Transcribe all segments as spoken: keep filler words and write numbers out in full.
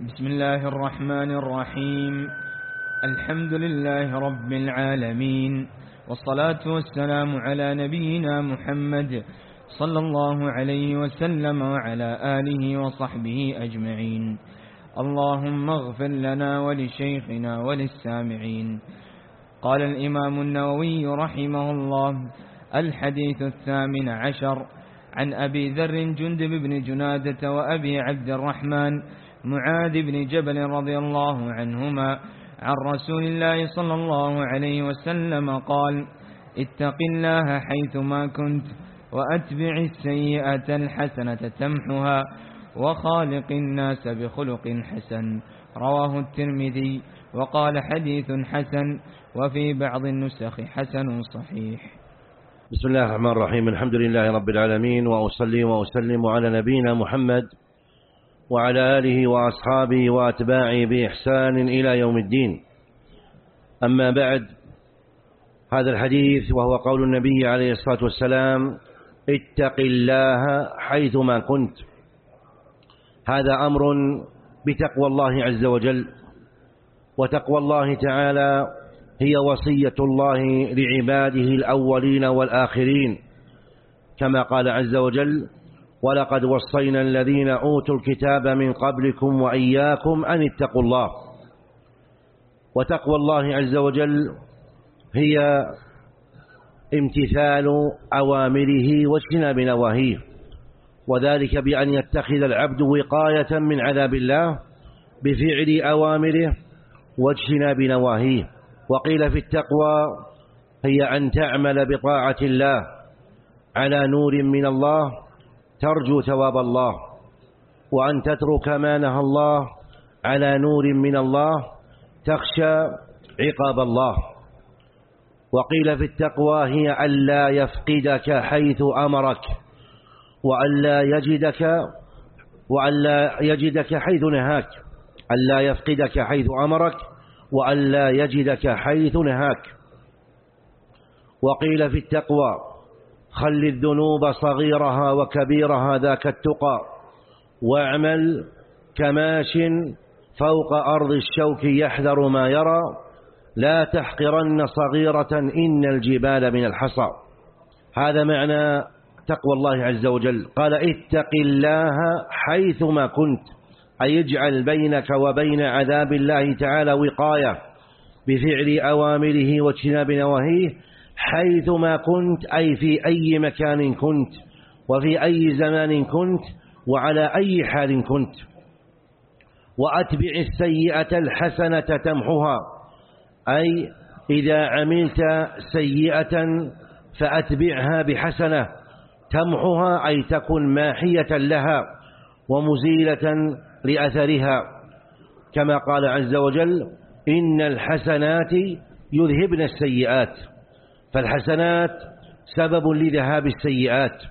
بسم الله الرحمن الرحيم. الحمد لله رب العالمين، والصلاة والسلام على نبينا محمد صلى الله عليه وسلم وعلى آله وصحبه أجمعين. اللهم اغفر لنا ولشيخنا وللسامعين. قال الإمام النووي رحمه الله: الحديث الثامن عشر عن أبي ذر جندب بن جنادة وأبي عبد الرحمن معاذ بن جبل رضي الله عنهما عن رسول الله صلى الله عليه وسلم قال: اتق الله حيثما كنت وأتبع السيئة الحسنة تمحها وخالق الناس بخلق حسن. رواه الترمذي وقال حديث حسن، وفي بعض النسخ حسن صحيح. بسم الله الرحمن الرحيم. الحمد لله رب العالمين، وأصلي وأسلم على نبينا محمد وعلى آله وأصحابه وأتباعه بإحسان إلى يوم الدين. أما بعد، هذا الحديث وهو قول النبي عليه الصلاة والسلام: اتق الله حيثما كنت. هذا أمر بتقوى الله عز وجل، وتقوى الله تعالى هي وصية الله لعباده الأولين والآخرين، كما قال عز وجل: ولقد وصينا الذين أوتوا الكتاب من قبلكم وإياكم أن اتقوا الله. وتقوى الله عز وجل هي امتثال أوامره واجتناب نواهيه، وذلك بأن يتخذ العبد وقاية من عذاب الله بفعل أوامره واجتناب نواهيه. وقيل في التقوى هي أن تعمل بطاعة الله على نور من الله ترجو ثواب الله، وأن تترك ما نهى الله على نور من الله تخشى عقاب الله. وقيل في التقوى هي ألا يفقدك حيث أمرك، وألا يجدك وألا يجدك حيث نهاك، ألا يفقدك حيث أمرك وألا يجدك حيث نهاك. وقيل في التقوى: خل الذنوب صغيرها وكبيرها ذاك التقى، واعمل كماش فوق أرض الشوك يحذر ما يرى، لا تحقرن صغيرة إن الجبال من الحصى. هذا معنى تقوى الله عز وجل. قال: اتق الله حيثما كنت، أي اجعل بينك وبين عذاب الله تعالى وقاية بفعل أوامره واجتناب نواهيه حيثما كنت، أي في أي مكان كنت وفي أي زمان كنت وعلى أي حال كنت. وأتبع السيئة الحسنة تمحها، أي إذا عملت سيئة فأتبعها بحسنة تمحها، أي تكن ماحية لها ومزيلة لأثرها، كما قال عز وجل: إن الحسنات يذهبن السيئات. فالحسنات سبب لذهاب السيئات.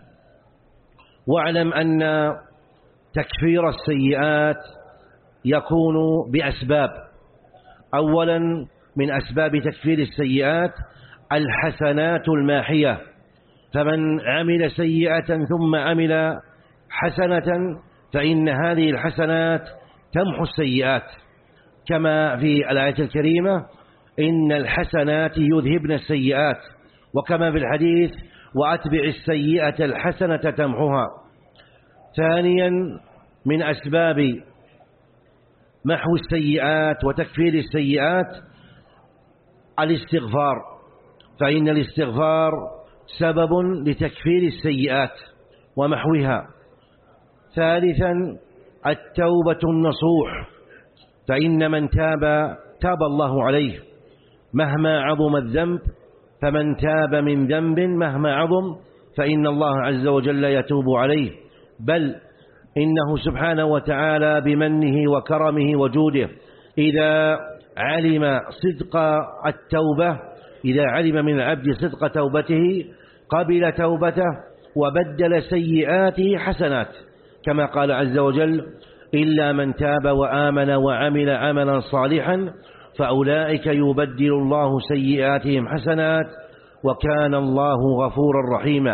واعلم أن تكفير السيئات يكون بأسباب. أولا من أسباب تكفير السيئات الحسنات الماحية، فمن عمل سيئة ثم عمل حسنة فإن هذه الحسنات تمحو السيئات، كما في الآية الكريمة: إن الحسنات يذهبن السيئات، وكما في الحديث: وأتبع السيئة الحسنة تمحها. ثانيا من أسباب محو السيئات وتكفير السيئات الاستغفار، فإن الاستغفار سبب لتكفير السيئات ومحوها. ثالثا التوبة النصوح، فإن من تاب تاب الله عليه مهما عظم الذنب، فمن تاب من ذنب مهما عظم فإن الله عز وجل يتوب عليه، بل إنه سبحانه وتعالى بمنه وكرمه وجوده إذا علم صدق التوبة، إذا علم من العبد صدق توبته قبل توبته وبدل سيئاته حسنات، كما قال عز وجل: إلا من تاب وآمن وعمل عملا صالحا فأولئك يبدل الله سيئاتهم حسنات وكان الله غفورا رحيما.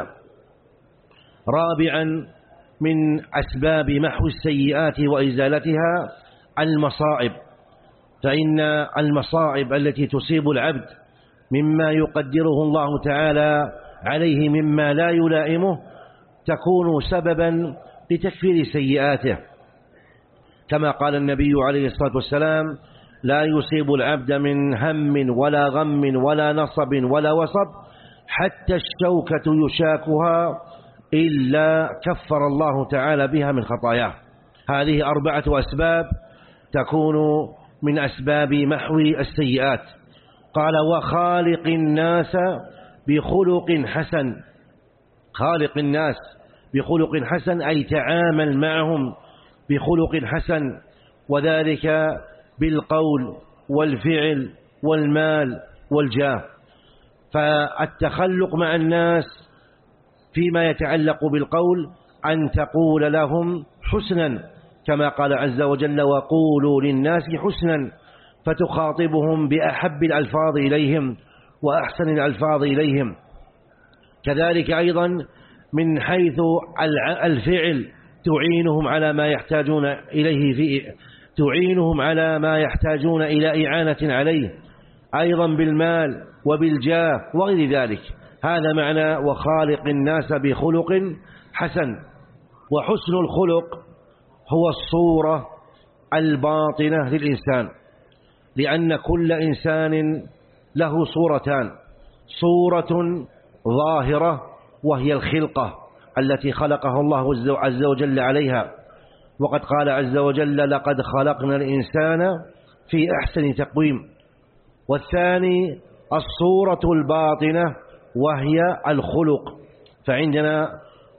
رابعا من أسباب محو السيئات وإزالتها المصائب، فإن المصائب التي تصيب العبد مما يقدره الله تعالى عليه مما لا يلائمه تكون سببا لتكفير سيئاته، كما قال النبي عليه الصلاة والسلام: لا يصيب العبد من هم ولا غم ولا نصب ولا وصب حتى الشوكة يشاكها إلا كفر الله تعالى بها من خطاياه. هذه أربعة أسباب تكون من أسباب محو السيئات. قال: وخالق الناس بخلق حسن. خالق الناس بخلق حسن أي تعامل معهم بخلق حسن، وذلك بالقول والفعل والمال والجاه. فالتخلق مع الناس فيما يتعلق بالقول أن تقول لهم حسنا، كما قال عز وجل: وقولوا للناس حسنا، فتخاطبهم بأحب الألفاظ إليهم وأحسن الألفاظ إليهم. كذلك أيضا من حيث الفعل تعينهم على ما يحتاجون إليه في تعينهم على ما يحتاجون إلى إعانة عليه، أيضا بالمال وبالجاه وغير ذلك. هذا معنى وخالق الناس بخلق حسن. وحسن الخلق هو الصورة الباطنة للإنسان، لأن كل إنسان له صورتان: صورة ظاهرة وهي الخلقة التي خلقه الله عز وجل عليها، وقد قال عز وجل: لقد خلقنا الإنسان في أحسن تقويم. والثاني الصورة الباطنة وهي الخلق، فعندنا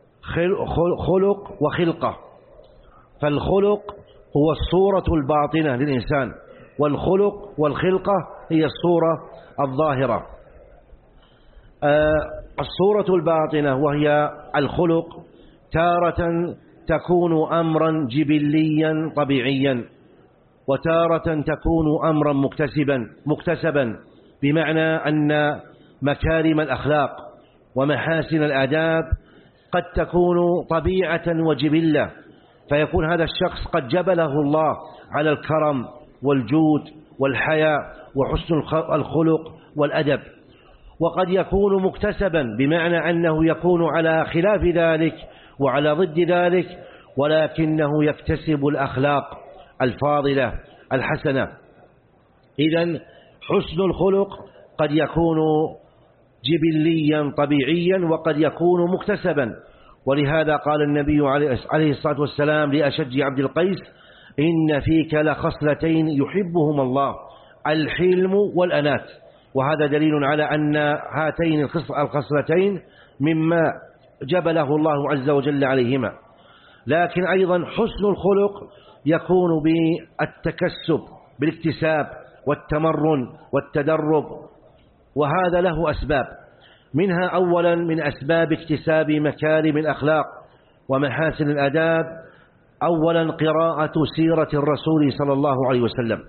خلق وخلقة. فالخلق هو الصورة الباطنة للإنسان، والخلق والخلقة هي الصورة الظاهرة. الصورة الباطنة وهي الخلق تارة تكون أمرا جبليا طبيعيا، وتارة تكون أمرا مكتسبا مكتسبا بمعنى أن مكارم الأخلاق ومحاسن الآداب قد تكون طبيعة وجبلة، فيكون هذا الشخص قد جبله الله على الكرم والجود والحياء وحسن الخلق والأدب. وقد يكون مكتسبا بمعنى أنه يكون على خلاف ذلك وعلى ضد ذلك، ولكنه يكتسب الأخلاق الفاضلة الحسنة. إذن حسن الخلق قد يكون جبليا طبيعيا وقد يكون مكتسبا. ولهذا قال النبي عليه الصلاة والسلام لأشج عبد القيس: إن فيك لخصلتين يحبهما الله، الحلم والأنات. وهذا دليل على أن هاتين الخصلتين مما جبله الله عز وجل عليهما. لكن أيضا حسن الخلق يكون بالتكسب، بالاكتساب والتمرن والتدرب، وهذا له أسباب. منها أولا من أسباب اكتساب مكارم الأخلاق ومحاسن الآداب أولا قراءة سيرة الرسول صلى الله عليه وسلم،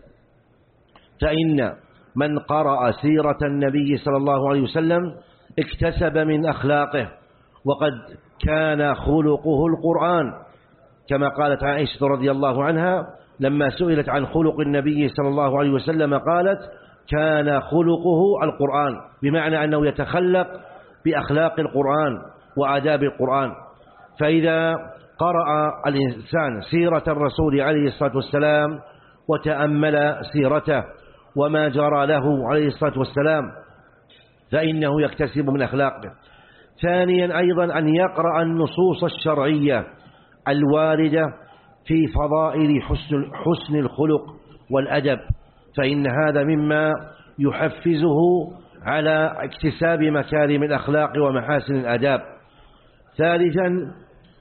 فإن من قرأ سيرة النبي صلى الله عليه وسلم اكتسب من أخلاقه، وقد كان خلقه القرآن، كما قالت عائشة رضي الله عنها لما سئلت عن خلق النبي صلى الله عليه وسلم قالت: كان خلقه القرآن، بمعنى أنه يتخلق بأخلاق القرآن وآداب القرآن. فإذا قرأ الإنسان سيرة الرسول عليه الصلاة والسلام وتأمل سيرته وما جرى له عليه الصلاة والسلام فإنه يكتسب من أخلاقه. ثانيا أيضا أن يقرأ النصوص الشرعية الواردة في فضائل حسن, حسن الخلق والأدب، فإن هذا مما يحفزه على اكتساب مكارم الأخلاق ومحاسن الآداب. ثالثا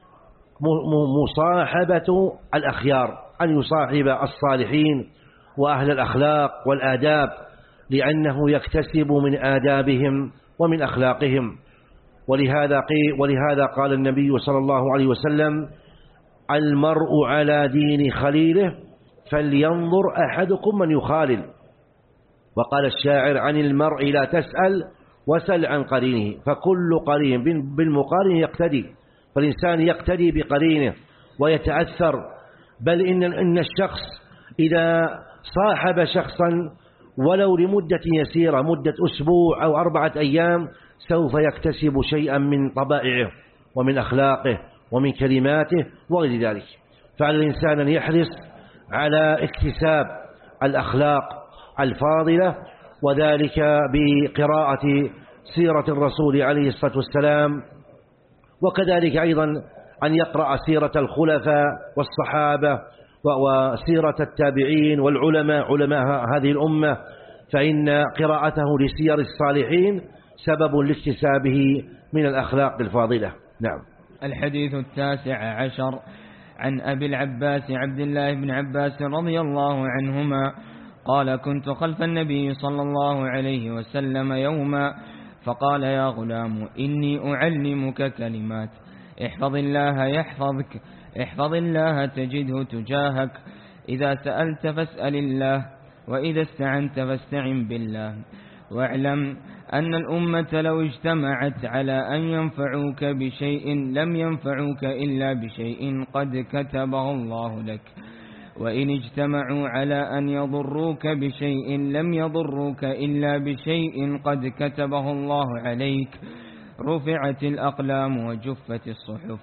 مصاحبة الأخيار، أن يصاحب الصالحين وأهل الأخلاق والآداب، لأنه يكتسب من آدابهم ومن أخلاقهم. ولهذا ولهذا قال النبي صلى الله عليه وسلم: المرء على دين خليله فلينظر أحدكم من يخالل. وقال الشاعر: عن المرء لا تسأل وسل عن قرينه، فكل قرين بالمقارن يقتدي. فالإنسان يقتدي بقرينه ويتأثر، بل إن, إن الشخص إذا صاحب شخصا ولو لمدة يسيرة، مدة أسبوع أو أربعة أيام، سوف يكتسب شيئا من طبائعه ومن أخلاقه ومن كلماته وغير ذلك. فعلى الإنسان أن يحرص على اكتساب الأخلاق الفاضلة، وذلك بقراءة سيرة الرسول عليه الصلاة والسلام، وكذلك أيضا أن يقرأ سيرة الخلفاء والصحابة وسيرة التابعين والعلماء علماء هذه الأمة، فإن قراءته لسير الصالحين سبب لاكتسابه من الأخلاق الفاضلة. نعم. الحديث التاسع عشر عن أبي العباس عبد الله بن عباس رضي الله عنهما قال: كنت خلف النبي صلى الله عليه وسلم يوما فقال: يا غلام إني أعلمك كلمات، احفظ الله يحفظك، احفظ الله تجده تجاهك، إذا سألت فاسأل الله، وإذا استعنت فاستعن بالله، واعلم أن الأمة لو اجتمعت على أن ينفعوك بشيء لم ينفعوك إلا بشيء قد كتبه الله لك، وإن اجتمعوا على أن يضروك بشيء لم يضروك إلا بشيء قد كتبه الله عليك. رفعت الأقلام وجفت الصحف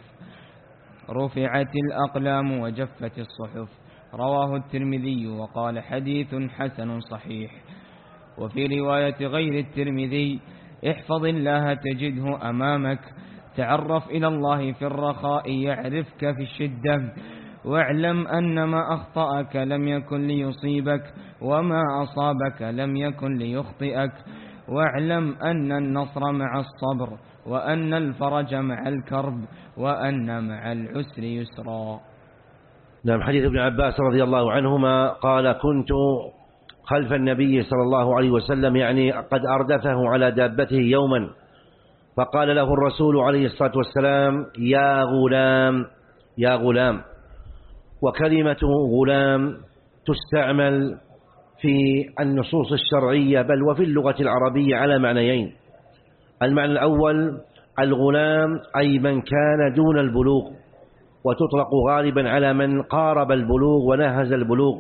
رفعت الأقلام وجفت الصحف رواه الترمذي وقال: حديث حسن صحيح. وفي رواية غير الترمذي: احفظ الله تجده أمامك، تعرف إلى الله في الرخاء يعرفك في الشدة، واعلم أن ما أخطأك لم يكن ليصيبك، وما أصابك لم يكن ليخطئك، واعلم أن النصر مع الصبر، وأن الفرج مع الكرب، وأن مع العسر يسرا. نعم. حديث ابن عباس رضي الله عنهما قال: كنت خلف النبي صلى الله عليه وسلم، يعني قد أردفه على دابته يوما، فقال له الرسول عليه الصلاة والسلام: يا غلام يا غلام. وكلمة غلام تستعمل في النصوص الشرعية بل وفي اللغة العربية على معنيين. المعنى الأول: الغلام أي من كان دون البلوغ، وتطلق غالبا على من قارب البلوغ وناهز البلوغ.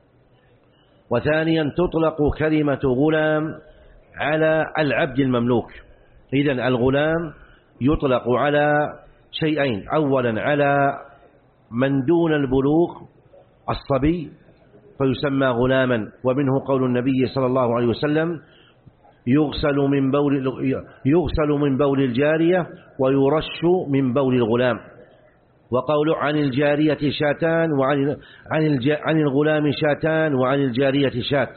وثانيا تطلق كلمة غلام على العبد المملوك. إذن الغلام يطلق على شيئين: أولا على من دون البلوغ الصبي فيسمى غلاما، ومنه قول النبي صلى الله عليه وسلم: يغسل من بول يغسل من بول الجارية ويرش من بول الغلام. وقول عن الجارية شاتان وعن عن عن الغلام شاتان وعن الجارية شات.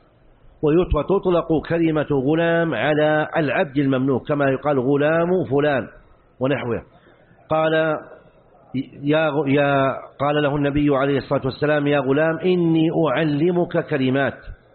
وتطلق كلمة غلام على العبد المملوك كما يقال غلام فلان ونحوه. قال يا يا قال له النبي عليه الصلاة والسلام: يا غلام إني أعلمك كلمات.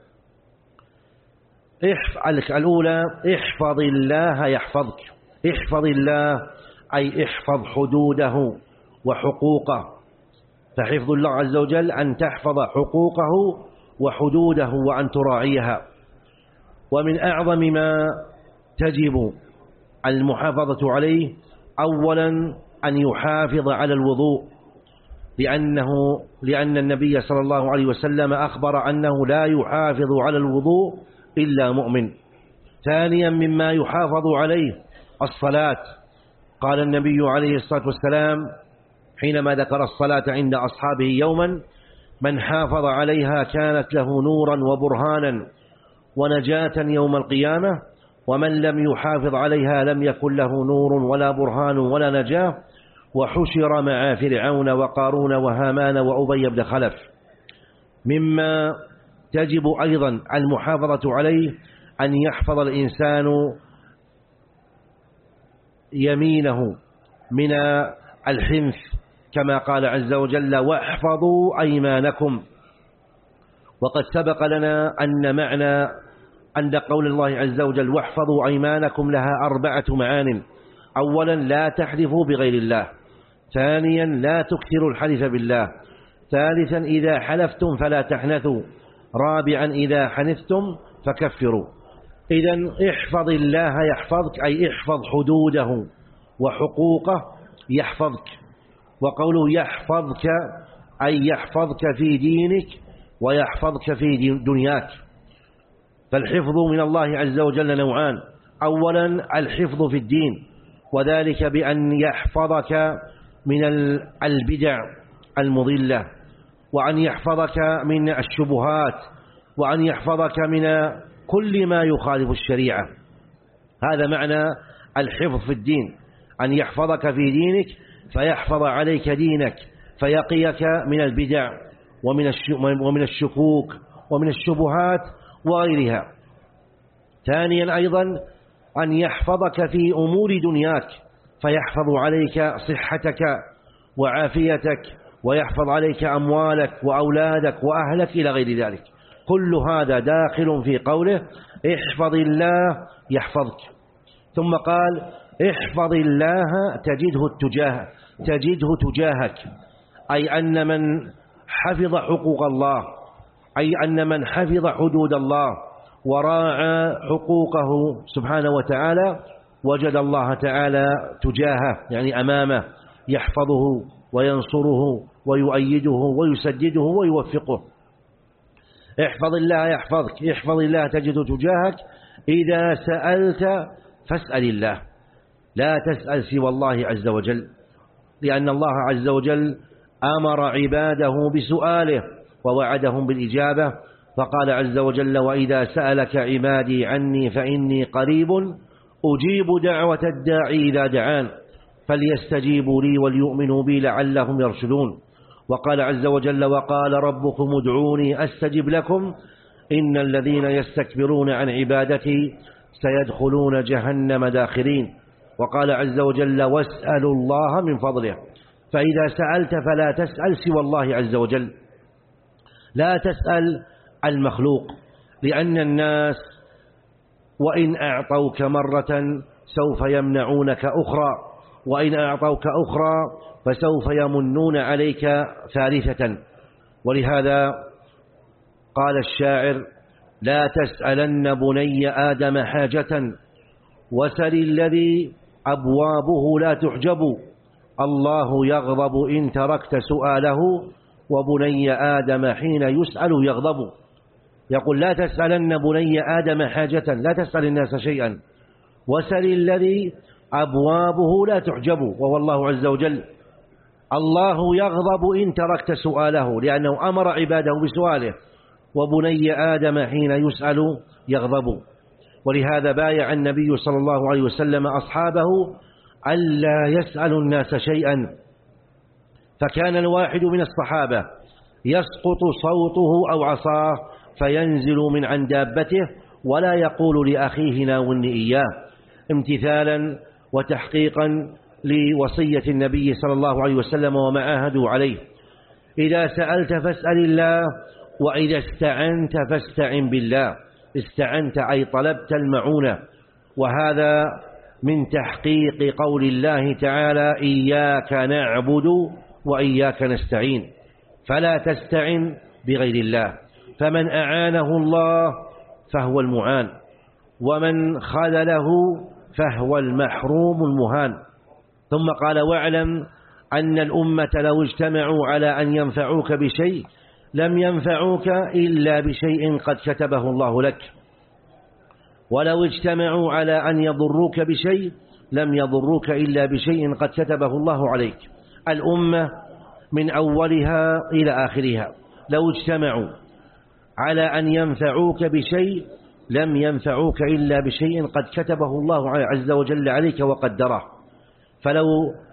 الأولى: احفظ الله يحفظك. احفظ الله أي احفظ حدوده وحقوقه، فحفظ الله عز وجل أن تحفظ حقوقه وحدوده وأن تراعيها. ومن أعظم ما تجب المحافظة عليه أولا أن يحافظ على الوضوء، لأنه لأن النبي صلى الله عليه وسلم أخبر أنه لا يحافظ على الوضوء إلا مؤمن. ثانيا مما يحافظ عليه الصلاة. قال النبي عليه الصلاة والسلام حينما ذكر الصلاة عند أصحابه يوما: من حافظ عليها كانت له نورا وبرهانا ونجاة يوم القيامة، ومن لم يحافظ عليها لم يكن له نور ولا برهان ولا نجاة، وحشر مع فرعون وقارون وهامان وأبي بن خلف. مما تجب أيضا المحافظة عليه أن يحفظ الإنسان يمينه من الحنث، كما قال عز وجل: واحفظوا أيمانكم. وقد سبق لنا أن معنى عند قول الله عز وجل: واحفظوا أيمانكم لها أربعة معان: أولا لا تحلفوا بغير الله، ثانيا لا تكثروا الحلف بالله، ثالثا إذا حلفتم فلا تحنثوا، رابعا إذا حنثتم فكفروا. إذن احفظ الله يحفظك أي احفظ حدوده وحقوقه يحفظك. وقوله يحفظك أي يحفظك في دينك ويحفظك في دنياك. فالحفظ من الله عز وجل نوعان: أولا الحفظ في الدين، وذلك بأن يحفظك من البدع المضلة، وأن يحفظك من الشبهات، وأن يحفظك من كل ما يخالف الشريعة. هذا معنى الحفظ في الدين، أن يحفظك في دينك فيحفظ عليك دينك، فيقيك من البدع ومن الشكوك ومن الشبهات وغيرها. ثانيا أيضا أن يحفظك في أمور دنياك، فيحفظ عليك صحتك وعافيتك، ويحفظ عليك أموالك وأولادك وأهلك إلى غير ذلك. كل هذا داخل في قوله احفظ الله يحفظك. ثم قال احفظ الله تجده التجاه تجده تجاهك، أي أن من حفظ حقوق الله، أي أن من حفظ حدود الله وراعى حقوقه سبحانه وتعالى وجد الله تعالى تجاهه، يعني أمامه، يحفظه وينصره ويؤيده ويسدده ويوفقه. احفظ الله يحفظك، احفظ الله تجد تجاهك. إذا سألت فاسأل الله، لا تسأل سوى الله عز وجل، لأن الله عز وجل أمر عباده بسؤاله ووعدهم بالإجابة، فقال عز وجل وإذا سألك عبادي عني فإني قريب أجيب دعوة الداعي إذا دعان فليستجيبوا لي وليؤمنوا بي لعلهم يرشدون. وقال عز وجل وقال ربكم ادعوني أستجب لكم إن الذين يستكبرون عن عبادتي سيدخلون جهنم داخرين. وقال عز وجل واسألوا الله من فضله. فإذا سألت فلا تسأل سوى الله عز وجل، لا تسأل المخلوق، لأن الناس وإن أعطوك مرة سوف يمنعونك أخرى، وإن أعطوك أخرى فسوف يمنون عليك ثالثة. ولهذا قال الشاعر لا تسألن بني آدم حاجة وسل الذي أبوابه لا تحجب، الله يغضب إن تركت سؤاله وبني آدم حين يسأل يغضب. يقول لا تسألن بني آدم حاجة، لا تسأل الناس شيئا، وسل الذي أبوابه لا تحجب، وهو الله عز وجل. الله يغضب إن تركت سؤاله، لأنه أمر عباده بسؤاله، وبني آدم حين يسأل يغضب. ولهذا بايع النبي صلى الله عليه وسلم أصحابه ألا يسألوا الناس شيئا، فكان الواحد من الصحابة يسقط صوته أو عصاه فينزل من عن دابته ولا يقول لأخيه ناولني إياه، امتثالا وتحقيقا لوصية النبي صلى الله عليه وسلم وما عاهدوا عليه. إذا سألت فاسأل الله، وإذا استعنت فاستعن بالله. استعنت أي طلبت المعونة، وهذا من تحقيق قول الله تعالى إياك نعبد وإياك نستعين، فلا تستعن بغير الله، فمن أعانه الله فهو المعان، ومن خذله فهو المحروم المهان. ثم قال واعلم أن الأمة لو اجتمعوا على أن ينفعوك بشيء لم ينفعوك إلا بشيء قد كتبه الله لك، ولو اجتمعوا على أن يضروك بشيء لم يضروك إلا بشيء قد كتبه الله عليك. الأمة من أولها إلى آخرها لو اجتمعوا على أن ينفعوك بشيء لم ينفعوك إلا بشيء قد كتبه الله عز وجل عليك وقدره. فلو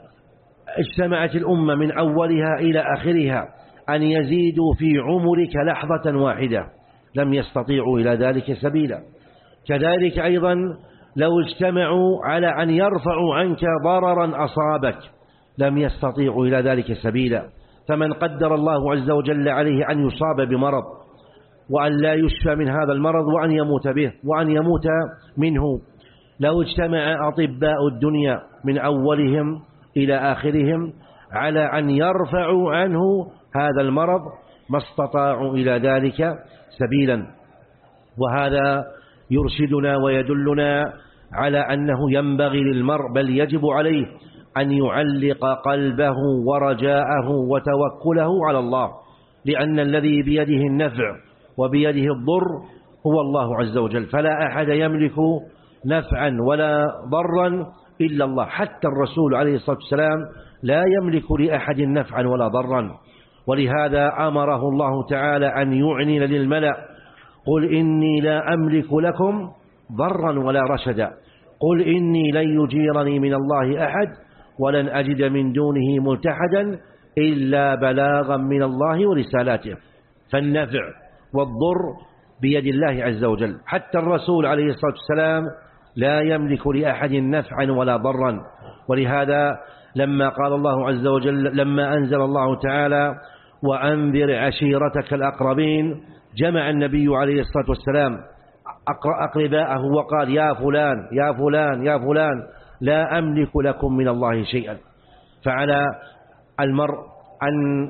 اجتمعت الأمة من أولها إلى آخرها أن يزيدوا في عمرك لحظة واحدة لم يستطيعوا إلى ذلك سبيلا. كذلك أيضا لو اجتمعوا على أن يرفعوا عنك ضررا أصابك لم يستطيعوا إلى ذلك سبيلا. فمن قدر الله عز وجل عليه أن يصاب بمرض وأن لا يشفى من هذا المرض وأن يموت به وأن يموت منه، لو اجتمع أطباء الدنيا من أولهم إلى آخرهم على أن يرفعوا عنه هذا المرض ما استطاعوا إلى ذلك سبيلا. وهذا يرشدنا ويدلنا على أنه ينبغي للمرء بل يجب عليه أن يعلق قلبه ورجاءه وتوكله على الله، لأن الذي بيده النفع وبيده الضر هو الله عز وجل، فلا أحد يملك نفعا ولا ضرا إلا الله. حتى الرسول عليه الصلاة والسلام لا يملك لأحد نفعا ولا ضرا، ولهذا أمره الله تعالى أن يعنن للملأ: قل إني لا أملك لكم ضرا ولا رشدا، قل إني لن يجيرني من الله أحد ولن أجد من دونه ملتحدا إلا بلاغا من الله ورسالاته. فالنفع والضر بيد الله عز وجل. حتى الرسول عليه الصلاة والسلام لا يملك لأحد نفعا ولا ضرا، ولهذا لما قال الله عز وجل، لما أنزل الله تعالى: وأنذر عشيرتك الأقربين، جمع النبي عليه الصلاة والسلام أقرباءه وقال: يا فلان يا فلان يا فلان لا أملك لكم من الله شيئا. فعلى المرء أن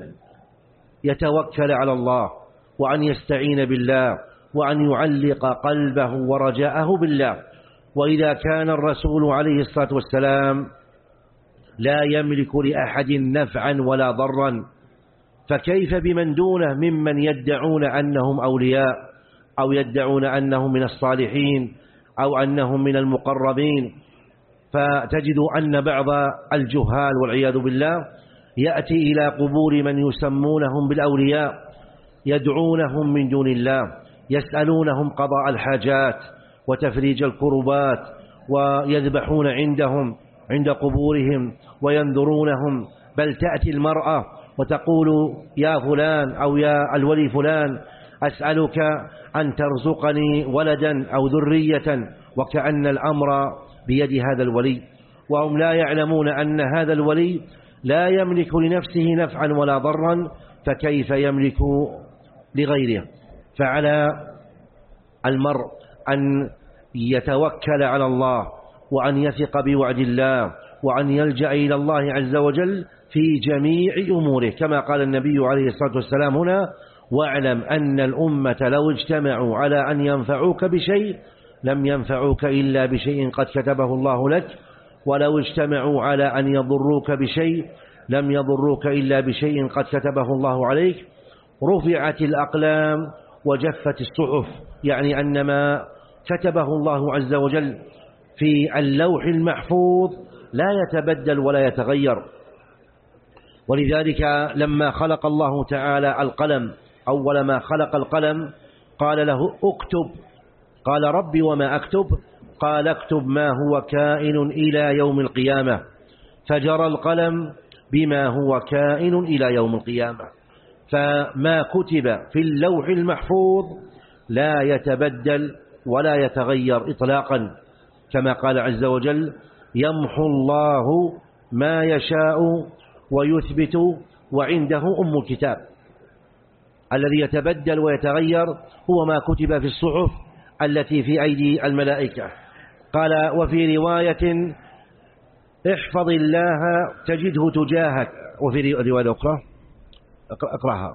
يتوكل على الله، وأن يستعين بالله، وأن يعلق قلبه ورجاءه بالله. وإذا كان الرسول عليه الصلاة والسلام لا يملك لأحد نفعا ولا ضرا، فكيف بمن دونه ممن يدعون أنهم أولياء، أو يدعون أنهم من الصالحين، أو أنهم من المقربين؟ فتجد أن بعض الجهال والعياذ بالله يأتي إلى قبور من يسمونهم بالأولياء، يدعونهم من دون الله، يسألونهم قضاء الحاجات وتفريج الكربات، ويذبحون عندهم عند قبورهم وينذرونهم. بل تأتي المرأة وتقول: يا فلان أو يا الولي فلان أسألك أن ترزقني ولدا أو ذرية، وكأن الأمر بيد هذا الولي، وهم لا يعلمون أن هذا الولي لا يملك لنفسه نفعا ولا ضرا، فكيف يملك لغيره؟ فعلى المرء أن يتوكل على الله، وأن يثق بوعد الله، وأن يلجأ إلى الله عز وجل في جميع أموره، كما قال النبي عليه الصلاة والسلام هنا: واعلم أن الأمة لو اجتمعوا على أن ينفعوك بشيء لم ينفعوك إلا بشيء قد كتبه الله لك، ولو اجتمعوا على أن يضروك بشيء لم يضروك إلا بشيء قد كتبه الله عليك. رفعت الأقلام وجفت الصحف، يعني أن ما كتبه الله عز وجل في اللوح المحفوظ لا يتبدل ولا يتغير. ولذلك لما خلق الله تعالى القلم، أول ما خلق القلم قال له: اكتب. قال: ربي وما أكتب؟ قال: اكتب ما هو كائن إلى يوم القيامة. فجرى القلم بما هو كائن إلى يوم القيامة. فما كتب في اللوح المحفوظ لا يتبدل ولا يتغير إطلاقا، كما قال عز وجل: يمحو الله ما يشاء ويثبت وعنده أم الكتاب. الذي يتبدل ويتغير هو ما كتب في الصحف التي في أيدي الملائكة. قال: وفي رواية: احفظ الله تجده تجاهك. وفي رواية أخرى اقرأها: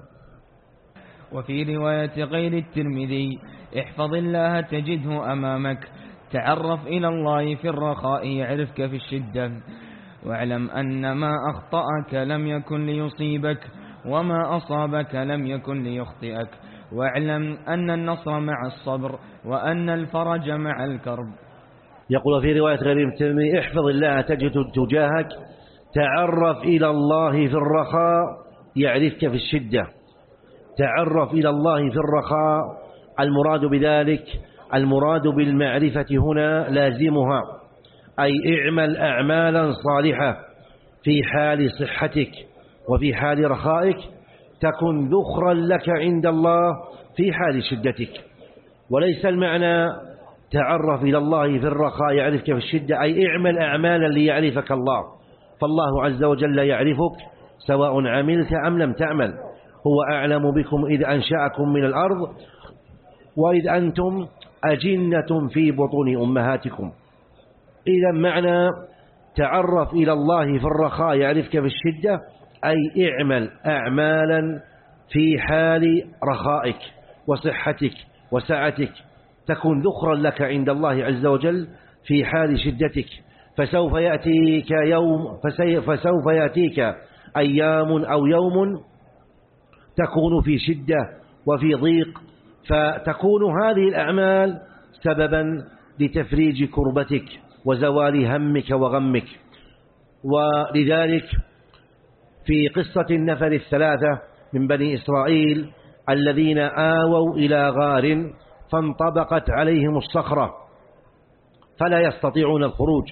وفي رواية غير الترمذي: احفظ الله تجده أمامك، تعرف إلى الله في الرخاء يعرفك في الشدة، واعلم أن ما أخطأك لم يكن ليصيبك، وما أصابك لم يكن ليخطئك، واعلم أن النصر مع الصبر، وأن الفرج مع الكرب. يقول في رواية غير الترمذي: احفظ الله تجده تجاهك، تعرف إلى الله في الرخاء يعرفك في الشدة. تعرف إلى الله في الرخاء، المراد بذلك المراد بالمعرفة هنا لازمها، أي اعمل أعمالا صالحة في حال صحتك وفي حال رخائك تكن ذخرا لك عند الله في حال شدتك. وليس المعنى تعرف إلى الله في الرخاء يعرفك في الشدة أي اعمل أعمالا ليعرفك الله، فالله عز وجل يعرفك سواء عملت أم لم تعمل. هو أعلم بكم إذ أنشأكم من الأرض وإذ أنتم أجنة في بطون أمهاتكم. إذا معنى تعرف إلى الله في الرخاء يعرفك في الشدة أي اعمل أعمالا في حال رخائك وصحتك وسعتك تكون ذخرا لك عند الله عز وجل في حال شدتك. فسوف يأتيك يوم فسوف يأتيك أيام أو يوم تكون في شدة وفي ضيق، فتكون هذه الأعمال سببا لتفريج كربتك وزوال همك وغمك. ولذلك في قصة النفر الثلاثة من بني إسرائيل الذين آووا إلى غار فانطبقت عليهم الصخرة فلا يستطيعون الخروج،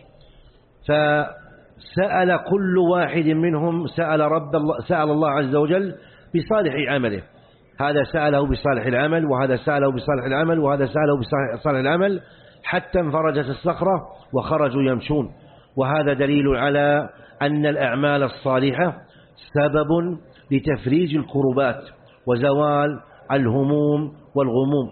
فسأل كل واحد منهم سأل رب الله سأل الله عز وجل بصالح عمله، هذا سأله بصالح العمل وهذا سأله بصالح العمل وهذا سأله بصالح العمل، حتى انفرجت الصخرة وخرجوا يمشون. وهذا دليل على أن الأعمال الصالحة سبب لتفريج الكربات وزوال الهموم والغموم.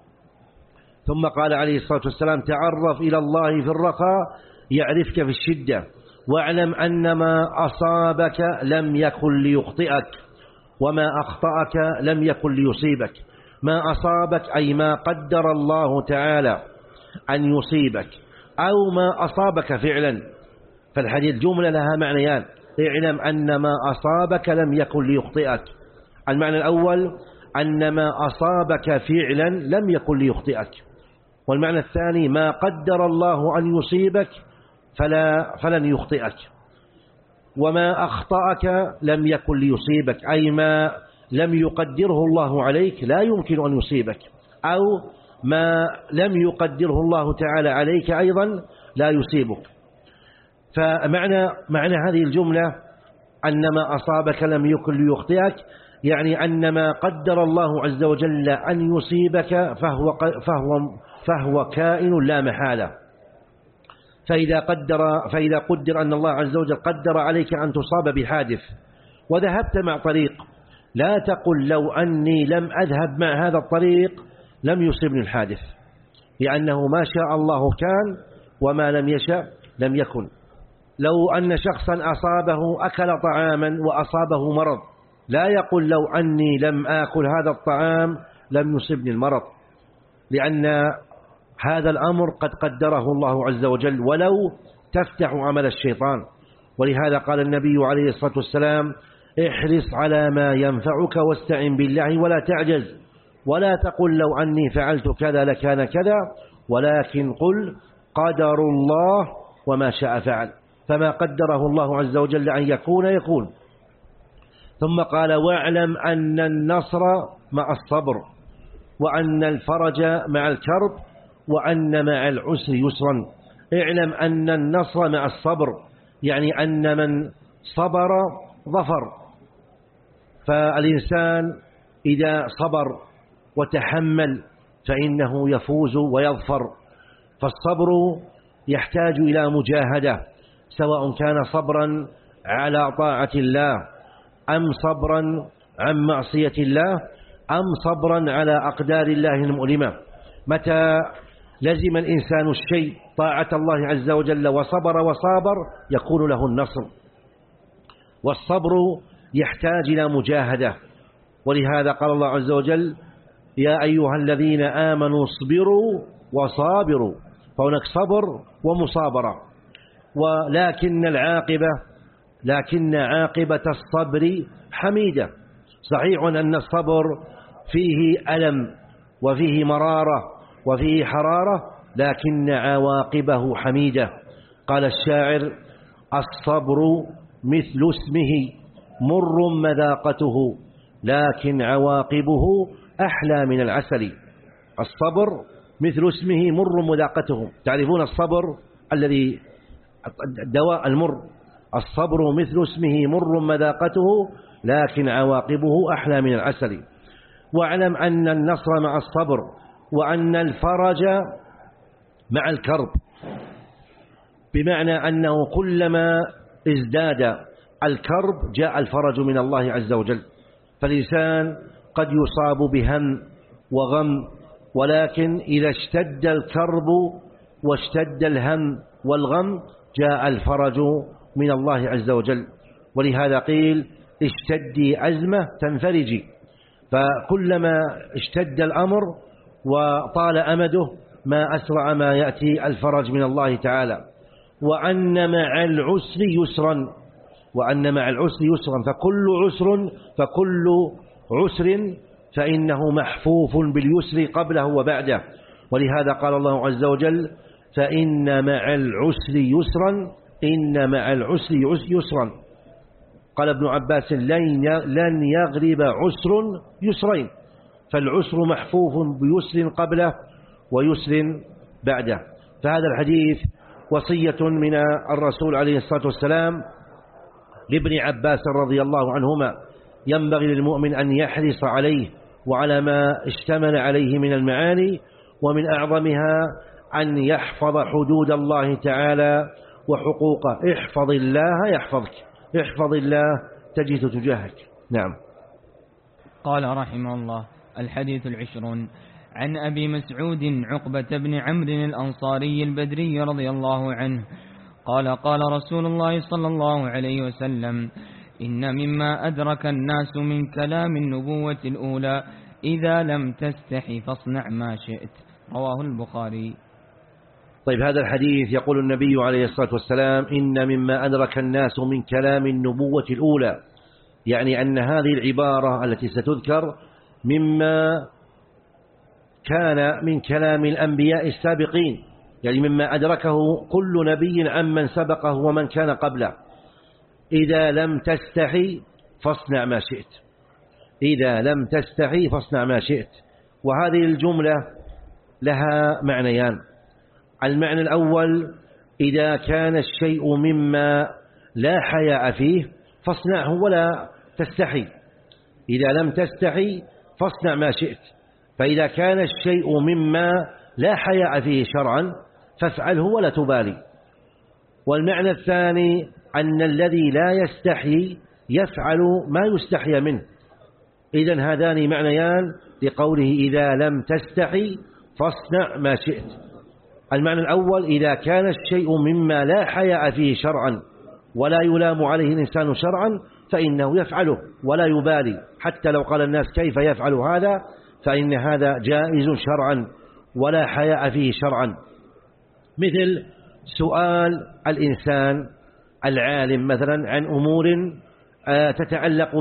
ثم قال عليه الصلاة والسلام: تعرف إلى الله في الرخاء يعرفك في الشدة، واعلم أن ما أصابك لم يكن ليخطئك وما أخطأك لم يكن ليصيبك. ما أصابك أي ما قدر الله تعالى أن يصيبك، أو ما أصابك فعلا. فالحديث جملة لها معنيان: اعلم أن ما أصابك لم يكن ليخطئك. المعنى الأول أن ما أصابك فعلا لم يكن ليخطئك، والمعنى الثاني ما قدر الله أن يصيبك فلا فلن يخطئك. وما أخطأك لم يكن ليصيبك أي ما لم يقدره الله عليك لا يمكن أن يصيبك، أو ما لم يقدره الله تعالى عليك أيضا لا يصيبك. فمعنى معنى هذه الجملة أن ما أصابك لم يكن ليخطئك، يعني أن ما قدر الله عز وجل أن يصيبك فهو فهو فهو كائن لا محالة. فإذا قدر فإذا قدر أن الله عز وجل قدر عليك أن تصاب بحادث وذهبت مع طريق، لا تقل لو أني لم أذهب مع هذا الطريق لم يصيبني الحادث، لأنه ما شاء الله كان وما لم يشاء لم يكن. لو أن شخصا أصابه أكل طعاما وأصابه مرض، لا يقول لو أني لم آكل هذا الطعام لم يصبني المرض، لأن هذا الأمر قد قدره الله عز وجل ولو تفتح عمل الشيطان. ولهذا قال النبي عليه الصلاة والسلام: احرص على ما ينفعك واستعن بالله ولا تعجز، ولا تقل لو أني فعلت كذا لكان كذا، ولكن قل قدر الله وما شاء فعل، فما قدره الله عز وجل أن يكون يكون. ثم قال: واعلم أن النصر مع الصبر، وأن الفرج مع الكرب، وأن مع العسر يسرا. اعلم أن النصر مع الصبر، يعني أن من صبر ظفر. فالإنسان إذا صبر وتحمل فإنه يفوز ويظفر. فالصبر يحتاج إلى مجاهدة، سواء كان صبرا على طاعة الله أم صبرا عن معصية الله أم صبرا على أقدار الله المؤلمة. متى لزم الإنسان الشيء طاعة الله عز وجل وصبر وصابر يكون له النصر. والصبر يحتاج إلى مجاهدة، ولهذا قال الله عز وجل: يا أيها الذين آمنوا اصبروا وصابروا. فهناك صبر ومصابرة. ولكن العاقبة لكن عاقبة الصبر حميدة. صحيح أن الصبر فيه ألم وفيه مرارة وفيه حرارة، لكن عواقبه حميدة. قال الشاعر: الصبر مثل اسمه مر مذاقته، لكن عواقبه أحلى من العسل. الصبر مثل اسمه مر مذاقته. تعرفون الصبر الذي الدواء المر، الصبر مثل اسمه مر مذاقته، لكن عواقبه أحلى من العسل. واعلم أن النصر مع الصبر، وأن الفرج مع الكرب، بمعنى أنه كلما ازداد الكرب جاء الفرج من الله عز وجل. فالإنسان قد يصاب بهم وغم، ولكن إذا اشتد الكرب واشتد الهم والغم جاء الفرج من الله عز وجل. ولهذا قيل: اشتدي أزمة تنفرجي. فكلما اشتد الأمر وطال أمده ما أسرع ما يأتي الفرج من الله تعالى. وأن مع العسر يسرا، وأن مع العسر يسرا، فكل عسر فكل عسر فإنه محفوف باليسر قبله وبعده. ولهذا قال الله عز وجل فإن مع العسر يسرا إن مع العسر يسرا. قال ابن عباس لن يغلب عسر يسرين، فالعسر محفوف بيسر قبله ويسر بعده. فهذا الحديث وصية من الرسول عليه الصلاة والسلام لابن عباس رضي الله عنهما ينبغي للمؤمن أن يحرص عليه وعلى ما اشتمل عليه من المعاني، ومن أعظمها أن يحفظ حدود الله تعالى وحقوقه. احفظ الله يحفظك، احفظ الله تجد تجاهك. نعم. قال رحمه الله: الحديث العشرون عن أبي مسعود عقبة بن عمرو الأنصاري البدري رضي الله عنه قال: قال رسول الله صلى الله عليه وسلم: إن مما أدرك الناس من كلام النبوة الأولى إذا لم تستحي فاصنع ما شئت. رواه البخاري. طيب، هذا الحديث يقول النبي عليه الصلاة والسلام: إن مما أدرك الناس من كلام النبوة الأولى، يعني أن هذه العبارة التي ستذكر مما كان من كلام الأنبياء السابقين، يعني مما أدركه كل نبي عمن سبقه ومن كان قبله. إذا لم تستحي فاصنع ما شئت، إذا لم تستحي فاصنع ما شئت. وهذه الجملة لها معنيان. المعنى الأول: إذا كان الشيء مما لا حياء فيه فاصنعه ولا تستحي. إذا لم تستحي فاصنع ما شئت. فإذا كان الشيء مما لا حياء فيه شرعا فافعله ولا تبالي. والمعنى الثاني: أن الذي لا يستحي يفعل ما يستحي منه. إذن هذان معنيان لقوله إذا لم تستحي فاصنع ما شئت. المعنى الأول: إذا كان الشيء مما لا حياء فيه شرعا ولا يلام عليه الإنسان شرعا فإنه يفعله ولا يبالي، حتى لو قال الناس كيف يفعل هذا، فإن هذا جائز شرعا ولا حياء فيه شرعا. مثل سؤال الإنسان العالم مثلا عن أمور تتعلق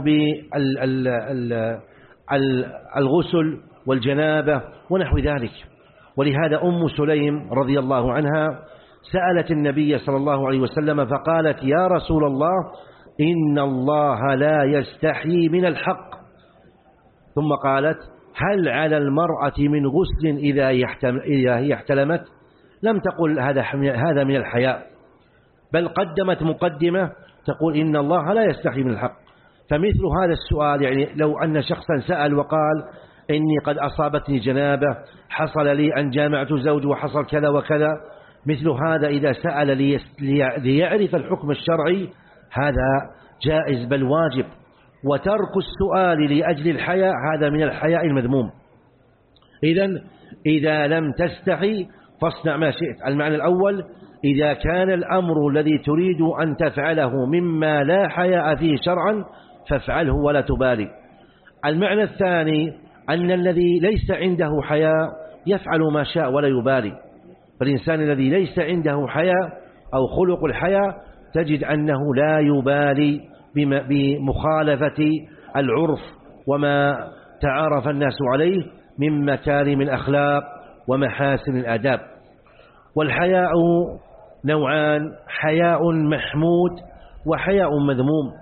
بالغسل والجنابة ونحو ذلك. ولهذا أم سليم رضي الله عنها سألت النبي صلى الله عليه وسلم فقالت: يا رسول الله، إن الله لا يستحيي من الحق. ثم قالت: هل على المرأة من غسل إذا هي احتلمت؟ لم تقل هذا من الحياء، بل قدمت مقدمة تقول إن الله لا يستحيي من الحق. فمثل هذا السؤال، يعني لو أن شخصا سأل وقال: إني قد أصابتني جنابة، حصل لي أن جامعت زوج وحصل كذا وكذا، مثل هذا إذا سأل ليعرف الحكم الشرعي هذا جائز بل واجب. وترك السؤال لأجل الحياء هذا من الحياء المذموم. إذن إذا لم تستحي فاصنع ما شئت. المعنى الأول: إذا كان الأمر الذي تريد أن تفعله مما لا حياء فيه شرعا فافعله ولا تبالي. المعنى الثاني: أن الذي ليس عنده حياء يفعل ما شاء ولا يبالي. فالإنسان الذي ليس عنده حياء أو خلق الحياء تجد أنه لا يبالي بمخالفة العرف وما تعارف الناس عليه من مكارم الأخلاق ومحاسن الآداب. والحياء نوعان: حياء محمود وحياء مذموم.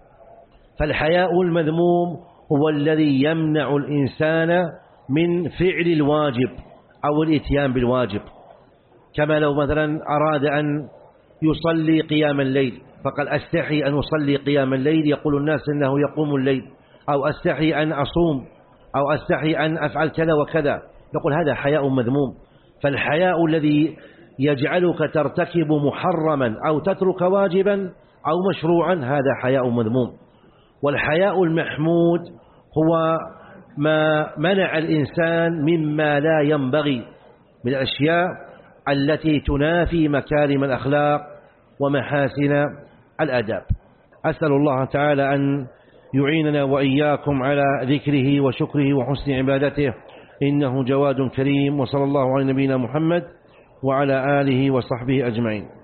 فالحياء المذموم هو الذي يمنع الإنسان من فعل الواجب أو الإتيان بالواجب، كما لو مثلا أراد أن يصلي قيام الليل فقال: أستحي أن أصلي قيام الليل، يقول الناس إنه يقوم الليل، أو أستحي أن أصوم، أو أستحي أن أفعل كذا وكذا، يقول هذا حياء مذموم. فالحياء الذي يجعلك ترتكب محرما أو تترك واجبا أو مشروعا هذا حياء مذموم. والحياء المحمود هو ما منع الإنسان مما لا ينبغي من الأشياء التي تنافي مكارم الأخلاق ومحاسن الآداب. أسأل الله تعالى أن يعيننا وإياكم على ذكره وشكره وحسن عبادته، إنه جواد كريم. وصلى الله على نبينا محمد وعلى آله وصحبه أجمعين.